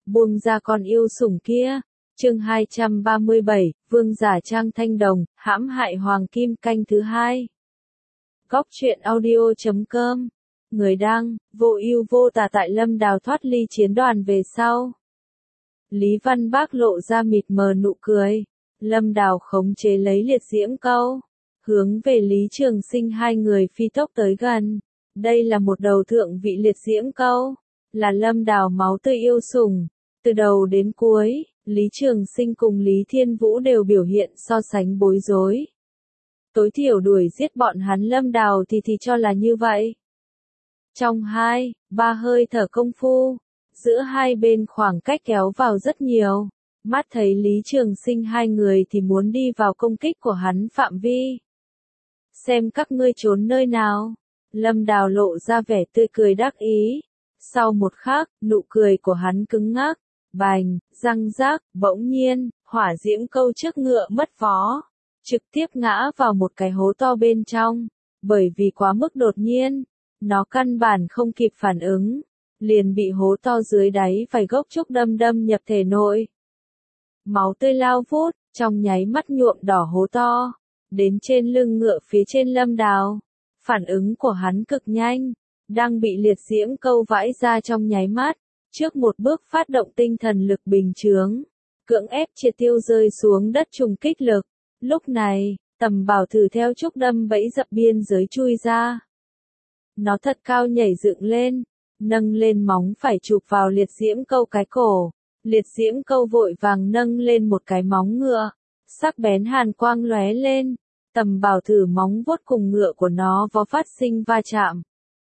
buông ra con yêu sủng kia. Chương 237, Vương giả Trang Thanh Đồng, hãm hại Hoàng Kim canh thứ 2. Góc truyện audio.com. Người đăng, vô ưu vô tà. Tại Lâm Đào thoát ly chiến đoàn về sau, Lý Văn Bác lộ ra mịt mờ nụ cười. Lâm Đào khống chế lấy liệt diễm câu, hướng về Lý Trường Sinh hai người phi tốc tới gần. Đây là một đầu thượng vị liệt diễm câu, là Lâm Đào máu tươi yêu sủng. Từ đầu đến cuối, Lý Trường Sinh cùng Lý Thiên Vũ đều biểu hiện so sánh bối rối. Tối thiểu đuổi giết bọn hắn Lâm Đào thì cho là như vậy. Trong 2-3 hơi thở công phu, giữa hai bên khoảng cách kéo vào rất nhiều. Mắt thấy Lý Trường Sinh hai người thì muốn đi vào công kích của hắn phạm vi. Xem các ngươi trốn nơi nào. Lâm Đào lộ ra vẻ tươi cười đắc ý. Sau một khắc, nụ cười của hắn cứng ngắc. Bành, răng rác, bỗng nhiên, hỏa diễm câu trước ngựa mất phó, trực tiếp ngã vào một cái hố to bên trong. Bởi vì quá mức đột nhiên, nó căn bản không kịp phản ứng, liền bị hố to dưới đáy vài gốc trúc đâm nhập thể nội. Máu tươi lao vút, trong nháy mắt nhuộm đỏ hố to, đến trên lưng ngựa phía trên Lâm Đào. Phản ứng của hắn cực nhanh, đang bị liệt diễm câu vãi ra trong nháy mắt. Trước một bước phát động tinh thần lực bình chướng, cưỡng ép triệt tiêu rơi xuống đất trùng kích lực. Lúc này, Tầm Bảo Thử theo trúc đâm bẫy dập biên giới chui ra. Nó thật cao nhảy dựng lên, nâng lên móng phải chụp vào liệt diễm câu cái cổ. Liệt diễm câu vội vàng nâng lên một cái móng ngựa, sắc bén hàn quang lóe lên. Tầm Bảo Thử móng vuốt cùng ngựa của nó vó phát sinh va chạm.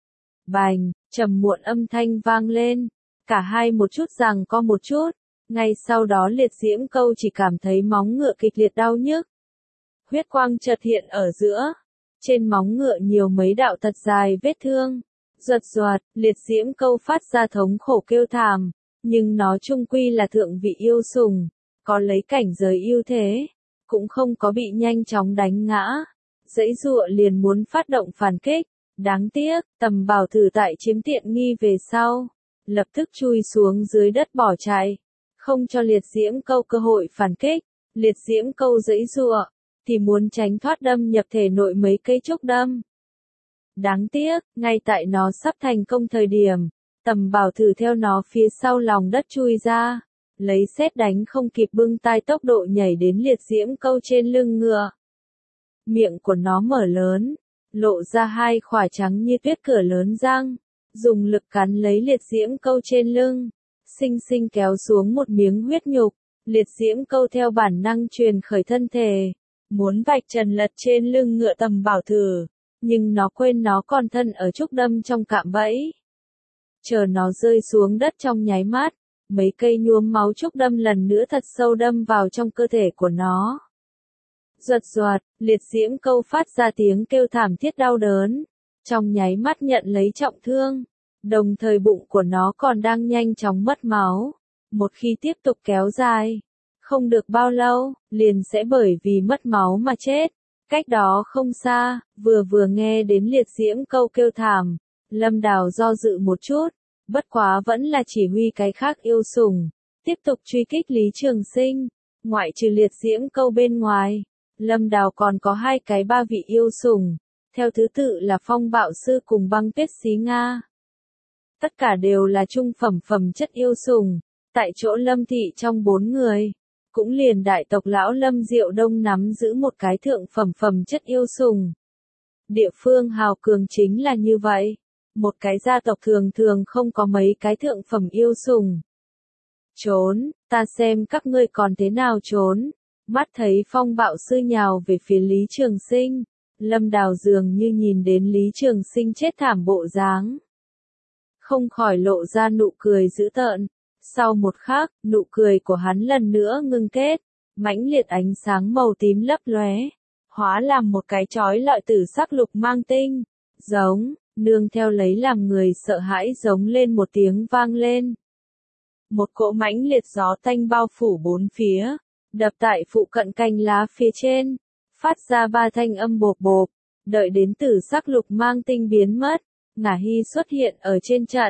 Bành, trầm muộn âm thanh vang lên. Cả hai một chút giằng co một chút, ngay sau đó liệt diễm câu chỉ cảm thấy móng ngựa kịch liệt đau nhức. Huyết quang chợt hiện ở giữa, trên móng ngựa nhiều mấy đạo thật dài vết thương. Ruột ruột, liệt diễm câu phát ra thống khổ kêu thảm, nhưng nó chung quy là thượng vị yêu sủng, có lấy cảnh giới ưu thế, cũng không có bị nhanh chóng đánh ngã. Giãy giụa liền muốn phát động phản kích, đáng tiếc, Tầm Bảo Thử tại chiếm tiện nghi về sau, lập tức chui xuống dưới đất bỏ chạy, không cho liệt diễm câu cơ hội phản kích. Liệt diễm câu giãy giụa, thì muốn tránh thoát đâm nhập thể nội mấy cây trúc đâm. Đáng tiếc, ngay tại nó sắp thành công thời điểm, Tầm Bảo Thử theo nó phía sau lòng đất chui ra, lấy sét đánh không kịp bưng tai tốc độ nhảy đến liệt diễm câu trên lưng ngựa. Miệng của nó mở lớn, lộ ra hai khỏa trắng như tuyết cửa lớn răng. Dùng lực cắn lấy liệt diễm câu trên lưng, xinh xinh kéo xuống một miếng huyết nhục. Liệt diễm câu theo bản năng truyền khởi thân thể, muốn vạch trần lật trên lưng ngựa Tầm Bảo Thử, nhưng nó quên nó còn thân ở trúc đâm trong cạm bẫy. Chờ nó rơi xuống đất trong nháy mắt, mấy cây nhuốm máu trúc đâm lần nữa thật sâu đâm vào trong cơ thể của nó. Ruột ruột, liệt diễm câu phát ra tiếng kêu thảm thiết đau đớn. Trong nháy mắt nhận lấy trọng thương, đồng thời bụng của nó còn đang nhanh chóng mất máu. Một khi tiếp tục kéo dài, không được bao lâu, liền sẽ bởi vì mất máu mà chết. Cách đó không xa, vừa nghe đến liệt diễm câu kêu thảm, Lâm Đào do dự một chút, bất quá vẫn là chỉ huy cái khác yêu sủng, tiếp tục truy kích Lý Trường Sinh. Ngoại trừ liệt diễm câu bên ngoài, Lâm Đào còn có hai cái ba vị yêu sủng. Theo thứ tự là Phong Bạo Sư cùng Băng Tuyết Xí Nga. Tất cả đều là trung phẩm chất yêu sủng. Tại chỗ Lâm thị trong 4 người, cũng liền đại tộc lão Lâm Diệu Đông nắm giữ một cái thượng phẩm chất yêu sủng. Địa phương hào cường chính là như vậy. Một cái gia tộc thường không có mấy cái thượng phẩm yêu sủng. Trốn, ta xem các ngươi còn thế nào trốn. Mắt thấy Phong Bạo Sư nhào về phía Lý Trường Sinh, Lâm Đào dường như nhìn đến Lý Trường Sinh chết thảm bộ dáng, không khỏi lộ ra nụ cười dữ tợn. Sau một khắc, nụ cười của hắn lần nữa ngưng kết, mãnh liệt ánh sáng màu tím lấp lóe, hóa làm một cái chói lọi tử sắc lục mang tinh, giống, nương theo lấy làm người sợ hãi giống lên một tiếng vang lên. Một cỗ mãnh liệt gió tanh bao phủ bốn phía, đập tại phụ cận cành lá phía trên, phát ra 3 thanh âm bộp bộp. Đợi đến tử sắc lục mang tinh biến mất, Ngả Hy xuất hiện ở trên trận,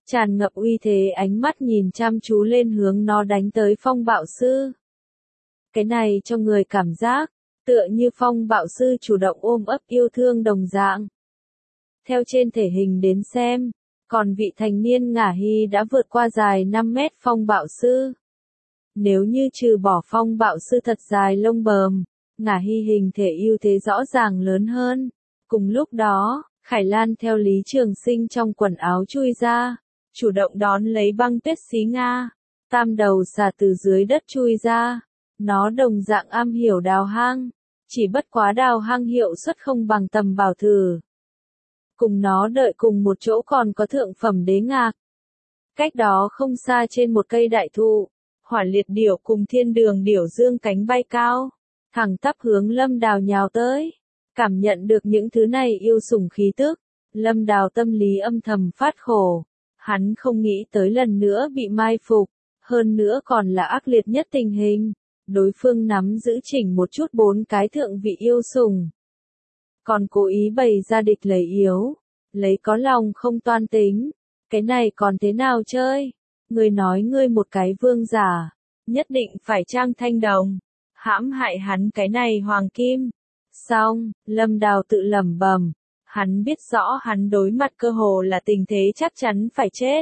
tràn ngập uy thế ánh mắt nhìn chăm chú lên hướng nó đánh tới Phong Bạo Sư. Cái này cho người cảm giác, tựa như Phong Bạo Sư chủ động ôm ấp yêu thương đồng dạng. Theo trên thể hình đến xem, còn vị thành niên Ngả Hy đã vượt qua dài 5 mét Phong Bạo Sư. Nếu như trừ bỏ Phong Bạo Sư thật dài lông bờm, Ngả Hy hình thể ưu thế rõ ràng lớn hơn. Cùng lúc đó, Khải Lan theo Lý Trường Sinh trong quần áo chui ra, chủ động đón lấy Băng Tuyết Xí Nga. Tam đầu xà từ dưới đất chui ra, nó đồng dạng am hiểu đào hang, chỉ bất quá đào hang hiệu suất không bằng Tầm Bảo Thử. Cùng nó đợi cùng một chỗ còn có thượng phẩm Đế Ngạc. Cách đó không xa trên một cây đại thụ, Hỏa Liệt Điểu cùng Thiên Đường Điểu dương cánh bay cao, thẳng tắp hướng Lâm Đào nhào tới. Cảm nhận được những thứ này yêu sủng khí tức, Lâm Đào tâm lý âm thầm phát khổ. Hắn không nghĩ tới lần nữa bị mai phục, hơn nữa còn là ác liệt nhất tình hình. Đối phương nắm giữ chỉnh một chút 4 cái thượng vị yêu sủng. Còn cố ý bày ra địch lấy yếu, lấy có lòng không toan tính. Cái này còn thế nào chơi? Ngươi nói ngươi một cái vương giả, nhất định phải trang thanh đồng, hãm hại hắn cái này hoàng kim. Xong, Lâm Đào tự lẩm bẩm, hắn biết rõ hắn đối mặt cơ hồ là tình thế chắc chắn phải chết.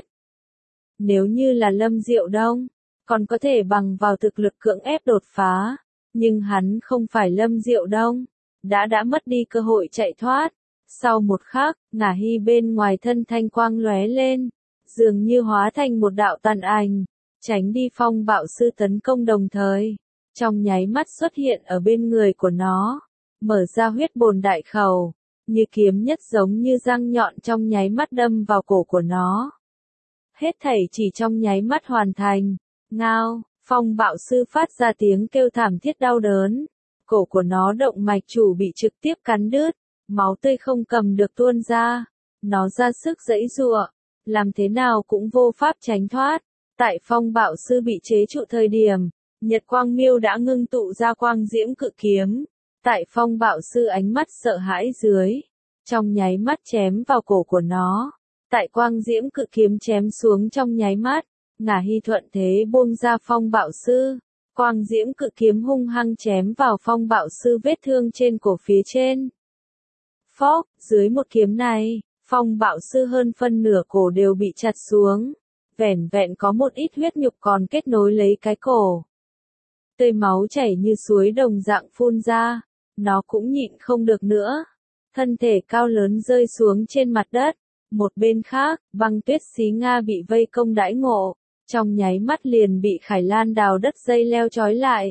Nếu như là Lâm Diệu Đông, còn có thể bằng vào thực lực cưỡng ép đột phá, nhưng hắn không phải Lâm Diệu Đông, đã mất đi cơ hội chạy thoát. Sau một khắc, Ngả Hy bên ngoài thân thanh quang lóe lên, dường như hóa thành một đạo tàn ảnh, tránh đi Phong Bạo Sư tấn công đồng thời, trong nháy mắt xuất hiện ở bên người của nó, mở ra huyết bồn đại khẩu, như kiếm nhất giống như răng nhọn trong nháy mắt đâm vào cổ của nó. Hết thảy chỉ trong nháy mắt hoàn thành. Ngao, Phong Bạo Sư phát ra tiếng kêu thảm thiết đau đớn. Cổ của nó động mạch chủ bị trực tiếp cắn đứt, máu tươi không cầm được tuôn ra. Nó ra sức giãy giụa, làm thế nào cũng vô pháp tránh thoát. Tại Phong Bạo Sư bị chế trụ thời điểm, Nhật Quang Miêu đã ngưng tụ ra quang diễm cự kiếm. Tại Phong Bạo Sư ánh mắt sợ hãi dưới, trong nháy mắt chém vào cổ của nó. Tại quang diễm cự kiếm chém xuống trong nháy mắt, Ngả Hy thuận thế buông ra Phong Bạo Sư. Quang diễm cự kiếm hung hăng chém vào Phong Bạo Sư vết thương trên cổ phía trên. Phốc, dưới một kiếm này, Phong Bạo Sư hơn phân nửa cổ đều bị chặt xuống. Vẻn vẹn có một ít huyết nhục còn kết nối lấy cái cổ. Tươi máu chảy như suối đồng dạng phun ra, nó cũng nhịn không được nữa. Thân thể cao lớn rơi xuống trên mặt đất. Một bên khác, Băng Tuyết Xí Nga bị vây công đãi ngộ, trong nháy mắt liền bị Khải Lan đào đất dây leo trói lại.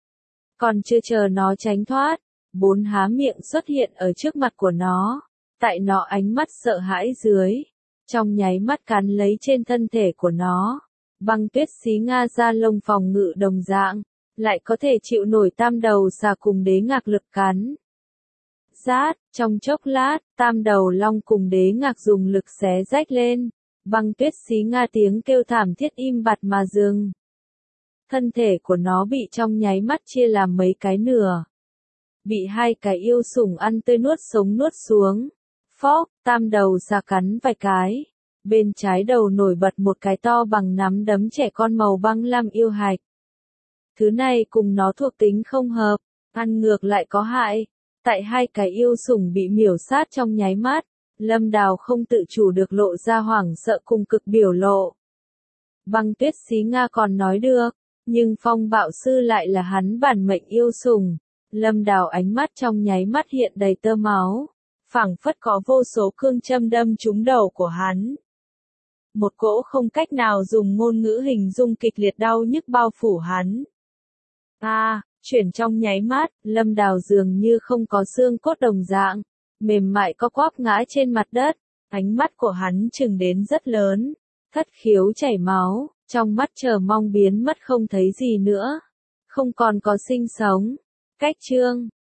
Còn chưa chờ nó tránh thoát, 4 há miệng xuất hiện ở trước mặt của nó, tại nó ánh mắt sợ hãi dưới, trong nháy mắt cắn lấy trên thân thể của nó. Băng Tuyết Xí Nga ra lông phòng ngự đồng dạng, lại có thể chịu nổi tam đầu xà cùng Đế Ngạc lực cắn. Rát, trong chốc lát, tam đầu long cùng Đế Ngạc dùng lực xé rách lên. Băng Tuyết Xí Nga tiếng kêu thảm thiết im bặt mà dừng. Thân thể của nó bị trong nháy mắt chia làm mấy cái nửa. Bị 2 cái yêu sủng ăn tươi nuốt sống nuốt xuống. Phốc, tam đầu xà cắn vài cái. Bên trái đầu nổi bật một cái to bằng nắm đấm trẻ con màu băng lam yêu hạch. Thứ này cùng nó thuộc tính không hợp, ăn ngược lại có hại. Tại 2 cái yêu sủng bị miểu sát trong nháy mắt, Lâm Đào không tự chủ được lộ ra hoảng sợ cùng cực biểu lộ. Băng Tuyết Xí Nga còn nói được, nhưng Phong Bạo Sư lại là hắn bản mệnh yêu sủng. Lâm Đào ánh mắt trong nháy mắt hiện đầy tơ máu, phảng phất có vô số cương châm đâm trúng đầu của hắn. Một cỗ không cách nào dùng ngôn ngữ hình dung kịch liệt đau nhức bao phủ hắn. Chuyển trong nháy mắt, Lâm Đào dường như không có xương cốt đồng dạng, mềm mại co quắp ngã trên mặt đất, ánh mắt của hắn trừng đến rất lớn, thất khiếu chảy máu, trong mắt chờ mong biến mất không thấy gì nữa, không còn có sinh sống. Cách chương